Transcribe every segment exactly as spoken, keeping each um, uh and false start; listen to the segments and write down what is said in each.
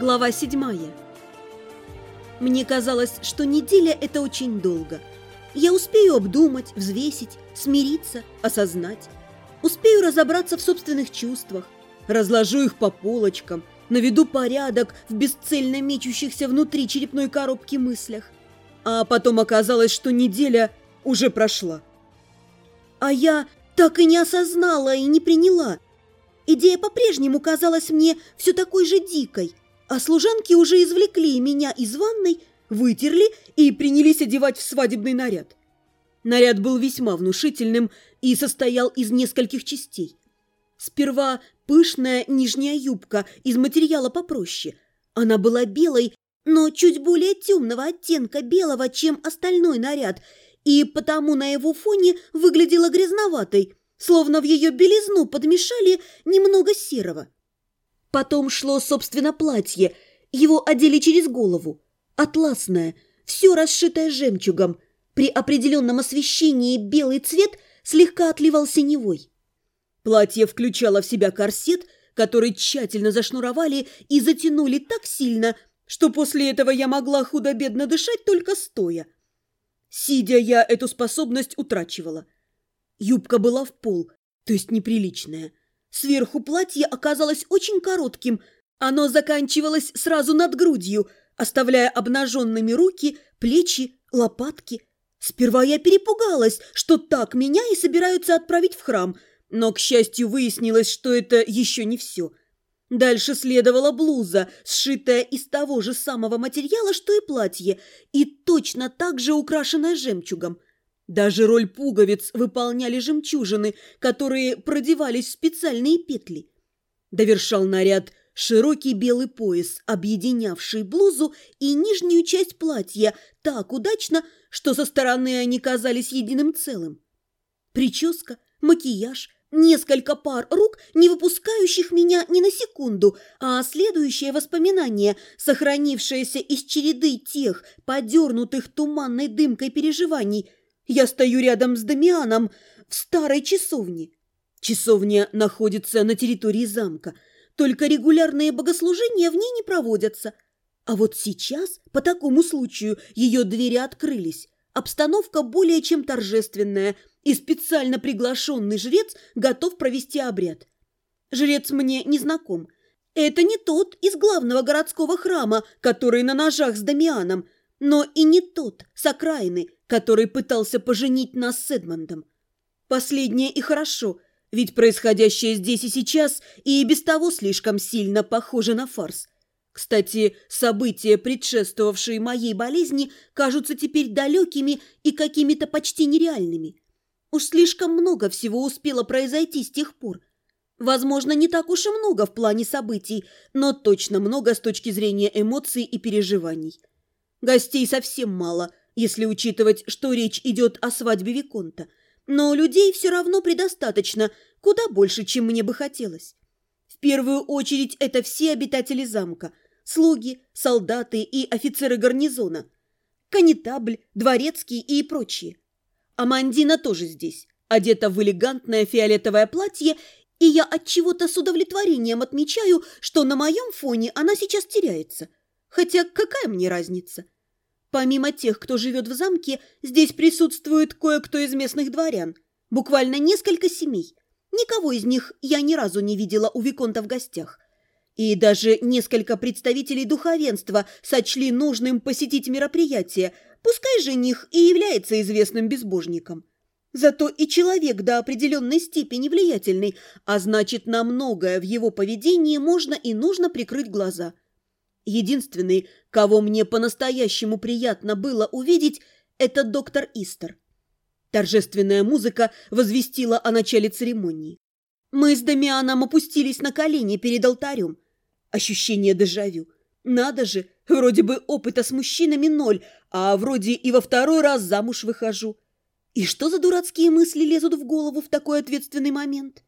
Глава седьмая. Мне казалось, что неделя – это очень долго. Я успею обдумать, взвесить, смириться, осознать. Успею разобраться в собственных чувствах, разложу их по полочкам, наведу порядок в бесцельно мечущихся внутри черепной коробки мыслях. А потом оказалось, что неделя уже прошла. А я так и не осознала и не приняла. Идея по-прежнему казалась мне все такой же дикой, а служанки уже извлекли меня из ванной, вытерли и принялись одевать в свадебный наряд. Наряд был весьма внушительным и состоял из нескольких частей. Сперва пышная нижняя юбка из материала попроще. Она была белой, но чуть более темного оттенка белого, чем остальной наряд, и потому на его фоне выглядела грязноватой, словно в ее белизну подмешали немного серого. Потом шло, собственно, платье. Его одели через голову. Атласное, все расшитое жемчугом. При определенном освещении белый цвет слегка отливал синевой. Платье включало в себя корсет, который тщательно зашнуровали и затянули так сильно, что после этого я могла худо-бедно дышать только стоя. Сидя, я эту способность утрачивала. Юбка была в пол, то есть неприличная. Сверху платье оказалось очень коротким. Оно заканчивалось сразу над грудью, оставляя обнаженными руки, плечи, лопатки. Сперва я перепугалась, что так меня и собираются отправить в храм, но, к счастью, выяснилось, что это еще не все. Дальше следовала блуза, сшитая из того же самого материала, что и платье, и точно так же украшенная жемчугом. Даже роль пуговиц выполняли жемчужины, которые продевались в специальные петли. Довершал наряд широкий белый пояс, объединявший блузу и нижнюю часть платья так удачно, что со стороны они казались единым целым. Прическа, макияж, несколько пар рук, не выпускающих меня ни на секунду, а следующее воспоминание, сохранившееся из череды тех, подернутых туманной дымкой переживаний. Я стою рядом с Дамианом в старой часовне. Часовня находится на территории замка, только регулярные богослужения в ней не проводятся. А вот сейчас, по такому случаю, ее двери открылись. Обстановка более чем торжественная, и специально приглашенный жрец готов провести обряд. Жрец мне не знаком. Это не тот из главного городского храма, который на ножах с Дамианом, но и не тот с окраины, который пытался поженить нас с Эдмондом. Последнее и хорошо, ведь происходящее здесь и сейчас и без того слишком сильно похоже на фарс. Кстати, события, предшествовавшие моей болезни, кажутся теперь далекими и какими-то почти нереальными. Уж слишком много всего успело произойти с тех пор. Возможно, не так уж и много в плане событий, но точно много с точки зрения эмоций и переживаний. Гостей совсем мало, если учитывать, что речь идет о свадьбе виконта. Но людей все равно предостаточно, куда больше, чем мне бы хотелось. В первую очередь это все обитатели замка, слуги, солдаты и офицеры гарнизона, коннетабль, дворецкий и прочие. Амандина тоже здесь, одета в элегантное фиолетовое платье, и я отчего-то с удовлетворением отмечаю, что на моем фоне она сейчас теряется. Хотя какая мне разница? Помимо тех, кто живет в замке, здесь присутствует кое-кто из местных дворян. Буквально несколько семей. Никого из них я ни разу не видела у виконта в гостях. И даже несколько представителей духовенства сочли нужным посетить мероприятие, пускай жених и является известным безбожником. Зато и человек до определенной степени влиятельный, а значит, на многое в его поведении можно и нужно прикрыть глаза. Единственный, кого мне по-настоящему приятно было увидеть, это доктор Истер. Торжественная музыка возвестила о начале церемонии. Мы с Дамианом опустились на колени перед алтарем. Ощущение дежавю. Надо же, вроде бы опыта с мужчинами ноль, а вроде и во второй раз замуж выхожу. И что за дурацкие мысли лезут в голову в такой ответственный момент?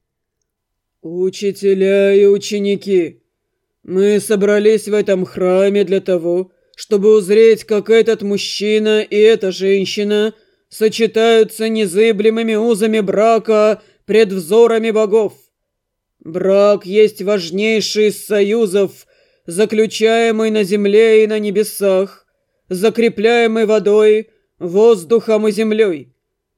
«Учителя и ученики, мы собрались в этом храме для того, чтобы узреть, как этот мужчина и эта женщина сочетаются незыблемыми узами брака пред взорами богов. Брак есть важнейший из союзов, заключаемый на земле и на небесах, закрепляемый водой, воздухом и землей,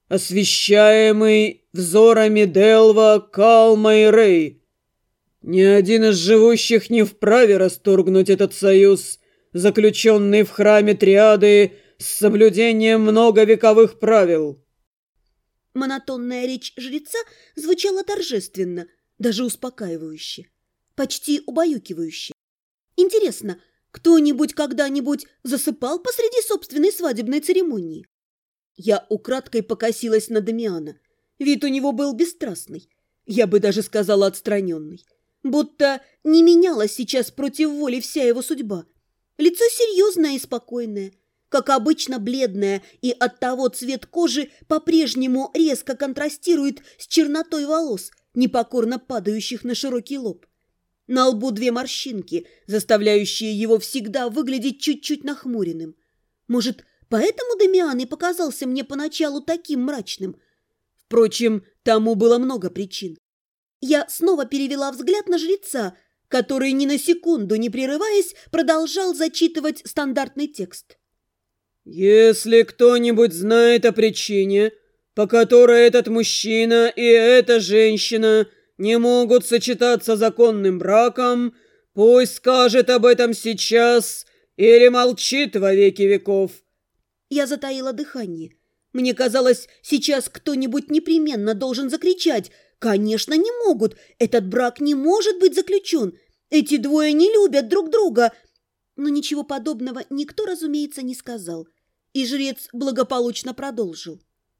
освещаемый взорами Делва, Калма и Рей. Ни один из живущих не вправе расторгнуть этот союз, заключенный в храме Триады с соблюдением многовековых правил». Монотонная речь жреца звучала торжественно, даже успокаивающе, почти убаюкивающе. Интересно, кто-нибудь когда-нибудь засыпал посреди собственной свадебной церемонии? Я украдкой покосилась на Дамиана. Вид у него был бесстрастный, я бы даже сказала отстраненный. Будто не менялась сейчас против воли вся его судьба. Лицо серьезное и спокойное, как обычно бледное, и оттого цвет кожи по-прежнему резко контрастирует с чернотой волос, непокорно падающих на широкий лоб. На лбу две морщинки, заставляющие его всегда выглядеть чуть-чуть нахмуренным. Может, поэтому Дамиан и показался мне поначалу таким мрачным? Впрочем, тому было много причин. Я снова перевела взгляд на жреца, который ни на секунду не прерываясь продолжал зачитывать стандартный текст. «Если кто-нибудь знает о причине, по которой этот мужчина и эта женщина не могут сочетаться законным браком, пусть скажет об этом сейчас или молчит во веки веков». Я затаила дыхание. Мне казалось, сейчас кто-нибудь непременно должен закричать: «Конечно, не могут! Этот брак не может быть заключен! Эти двое не любят друг друга!» Но ничего подобного никто, разумеется, не сказал, и жрец благополучно продолжил.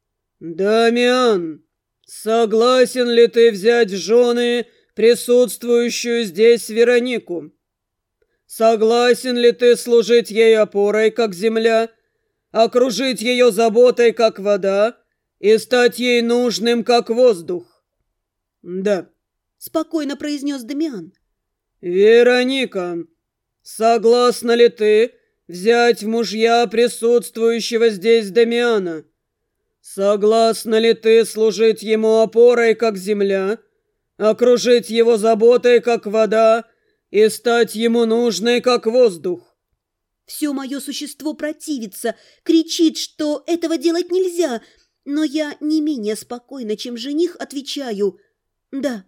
«Дамиан, согласен ли ты взять в жены присутствующую здесь Веронику? Согласен ли ты служить ей опорой, как земля, окружить ее заботой, как вода, и стать ей нужным, как воздух?» «Да», — спокойно произнес Дамиан. «Вероника, согласна ли ты взять в мужья присутствующего здесь Дамиана? Согласна ли ты служить ему опорой, как земля, окружить его заботой, как вода, и стать ему нужной, как воздух?» Все мое существо противится, кричит, что этого делать нельзя, но я не менее спокойно, чем жених, отвечаю «да».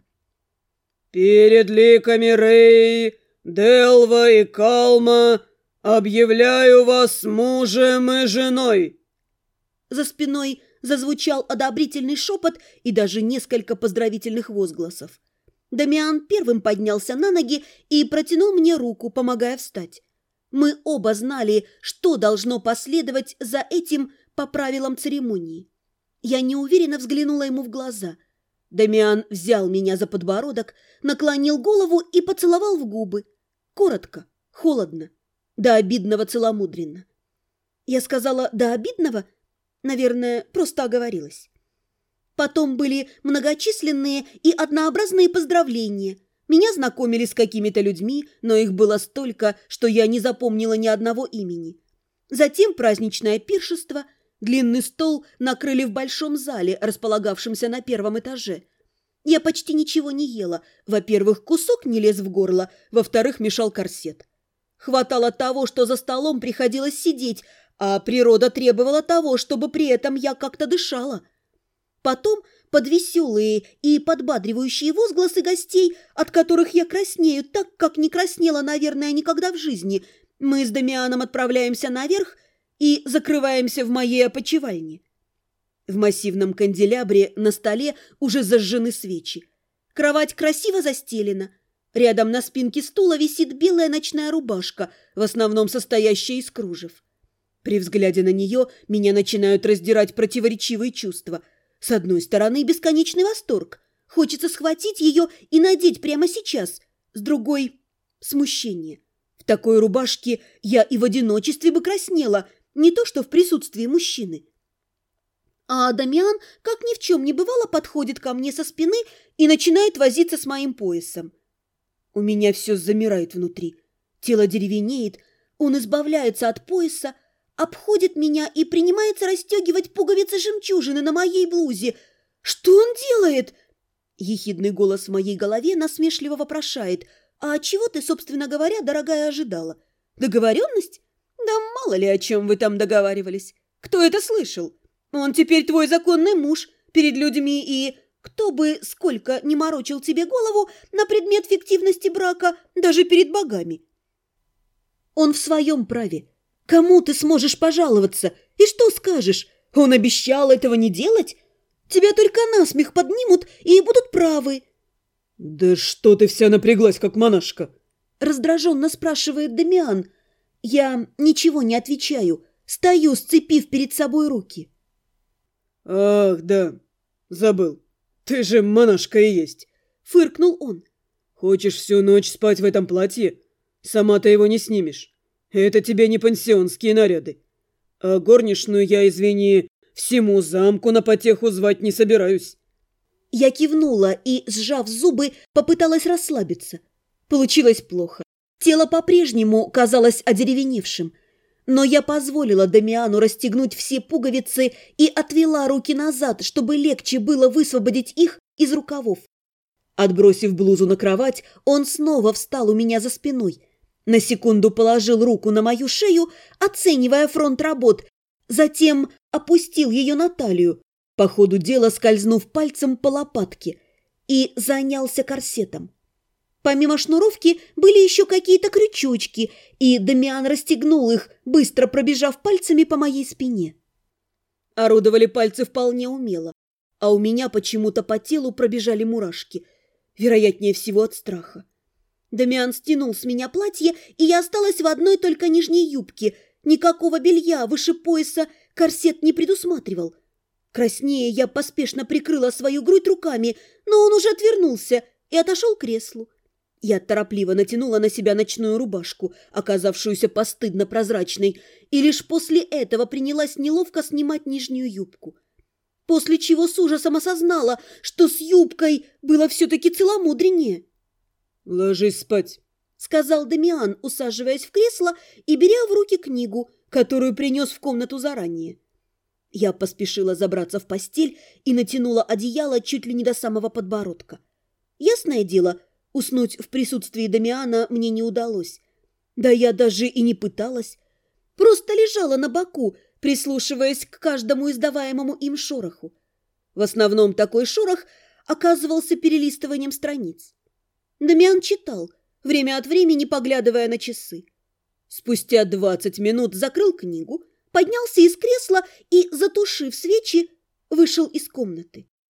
«Перед ликами Рей, Делва и Калма объявляю вас мужем и женой». За спиной зазвучал одобрительный шепот и даже несколько поздравительных возгласов. Дамиан первым поднялся на ноги и протянул мне руку, помогая встать. Мы оба знали, что должно последовать за этим по правилам церемонии. Я неуверенно взглянула ему в глаза. Дамиан взял меня за подбородок, наклонил голову и поцеловал в губы. Коротко, холодно, до обидного целомудренно. Я сказала «до обидного», наверное, просто оговорилась. Потом были многочисленные и однообразные поздравления. Меня знакомили с какими-то людьми, но их было столько, что я не запомнила ни одного имени. Затем праздничное пиршество. Длинный стол накрыли в большом зале, располагавшемся на первом этаже. Я почти ничего не ела. Во-первых, кусок не лез в горло, во-вторых, мешал корсет. Хватало того, что за столом приходилось сидеть, а природа требовала того, чтобы при этом я как-то дышала. Потом под веселые и подбадривающие возгласы гостей, от которых я краснею так, как не краснела, наверное, никогда в жизни, мы с Дамианом отправляемся наверх и закрываемся в моей опочивальне. В массивном канделябре на столе уже зажжены свечи. Кровать красиво застелена. Рядом на спинке стула висит белая ночная рубашка, в основном состоящая из кружев. При взгляде на нее меня начинают раздирать противоречивые чувства. С одной стороны, бесконечный восторг. Хочется схватить ее и надеть прямо сейчас. С другой – смущение. В такой рубашке я и в одиночестве бы краснела, не то что в присутствии мужчины. А Дамиан, как ни в чем не бывало, подходит ко мне со спины и начинает возиться с моим поясом. У меня все замирает внутри. Тело деревенеет, он избавляется от пояса, обходит меня и принимается расстегивать пуговицы-жемчужины на моей блузе. «Что он делает?» Ехидный голос в моей голове насмешливо вопрошает. А чего ты, собственно говоря, дорогая, ожидала? Договоренность? Да мало ли о чем вы там договаривались. Кто это слышал? Он теперь твой законный муж перед людьми, и кто бы сколько ни морочил тебе голову на предмет фиктивности брака, даже перед богами. Он в своем праве. Кому ты сможешь пожаловаться? И что скажешь? Он обещал этого не делать? Тебя только насмех поднимут и будут правы. «Да что ты вся напряглась, как монашка?» Раздраженно спрашивает Дамиан. Я ничего не отвечаю, стою, сцепив перед собой руки. «Ах, да, забыл. Ты же монашка и есть», — фыркнул он. «Хочешь всю ночь спать в этом платье? Сама ты его не снимешь. Это тебе не пансионские наряды. А горничную я, извини, всему замку на потеху звать не собираюсь». Я кивнула и, сжав зубы, попыталась расслабиться. Получилось плохо. Тело по-прежнему казалось одеревеневшим. Но я позволила Дамиану расстегнуть все пуговицы и отвела руки назад, чтобы легче было высвободить их из рукавов. Отбросив блузу на кровать, он снова встал у меня за спиной. На секунду положил руку на мою шею, оценивая фронт работ, затем опустил ее на талию, по ходу дела скользнув пальцем по лопатке, и занялся корсетом. Помимо шнуровки были еще какие-то крючочки, и Дамиан расстегнул их, быстро пробежав пальцами по моей спине. Орудовали пальцы вполне умело, а у меня почему-то по телу пробежали мурашки, вероятнее всего от страха. Дамиан стянул с меня платье, и я осталась в одной только нижней юбке. Никакого белья выше пояса корсет не предусматривал. Краснея, я поспешно прикрыла свою грудь руками, но он уже отвернулся и отошел к креслу. Я торопливо натянула на себя ночную рубашку, оказавшуюся постыдно прозрачной, и лишь после этого принялась неловко снимать нижнюю юбку. После чего с ужасом осознала, что с юбкой было все-таки целомудреннее. «Ложись спать», — сказал Дамиан, усаживаясь в кресло и беря в руки книгу, которую принес в комнату заранее. Я поспешила забраться в постель и натянула одеяло чуть ли не до самого подбородка. Ясное дело, уснуть в присутствии Дамиана мне не удалось. Да я даже и не пыталась. Просто лежала на боку, прислушиваясь к каждому издаваемому им шороху. В основном такой шорох оказывался перелистыванием страниц. Дамиан читал, время от времени поглядывая на часы. Спустя двадцать минут закрыл книгу, поднялся из кресла и, затушив свечи, вышел из комнаты.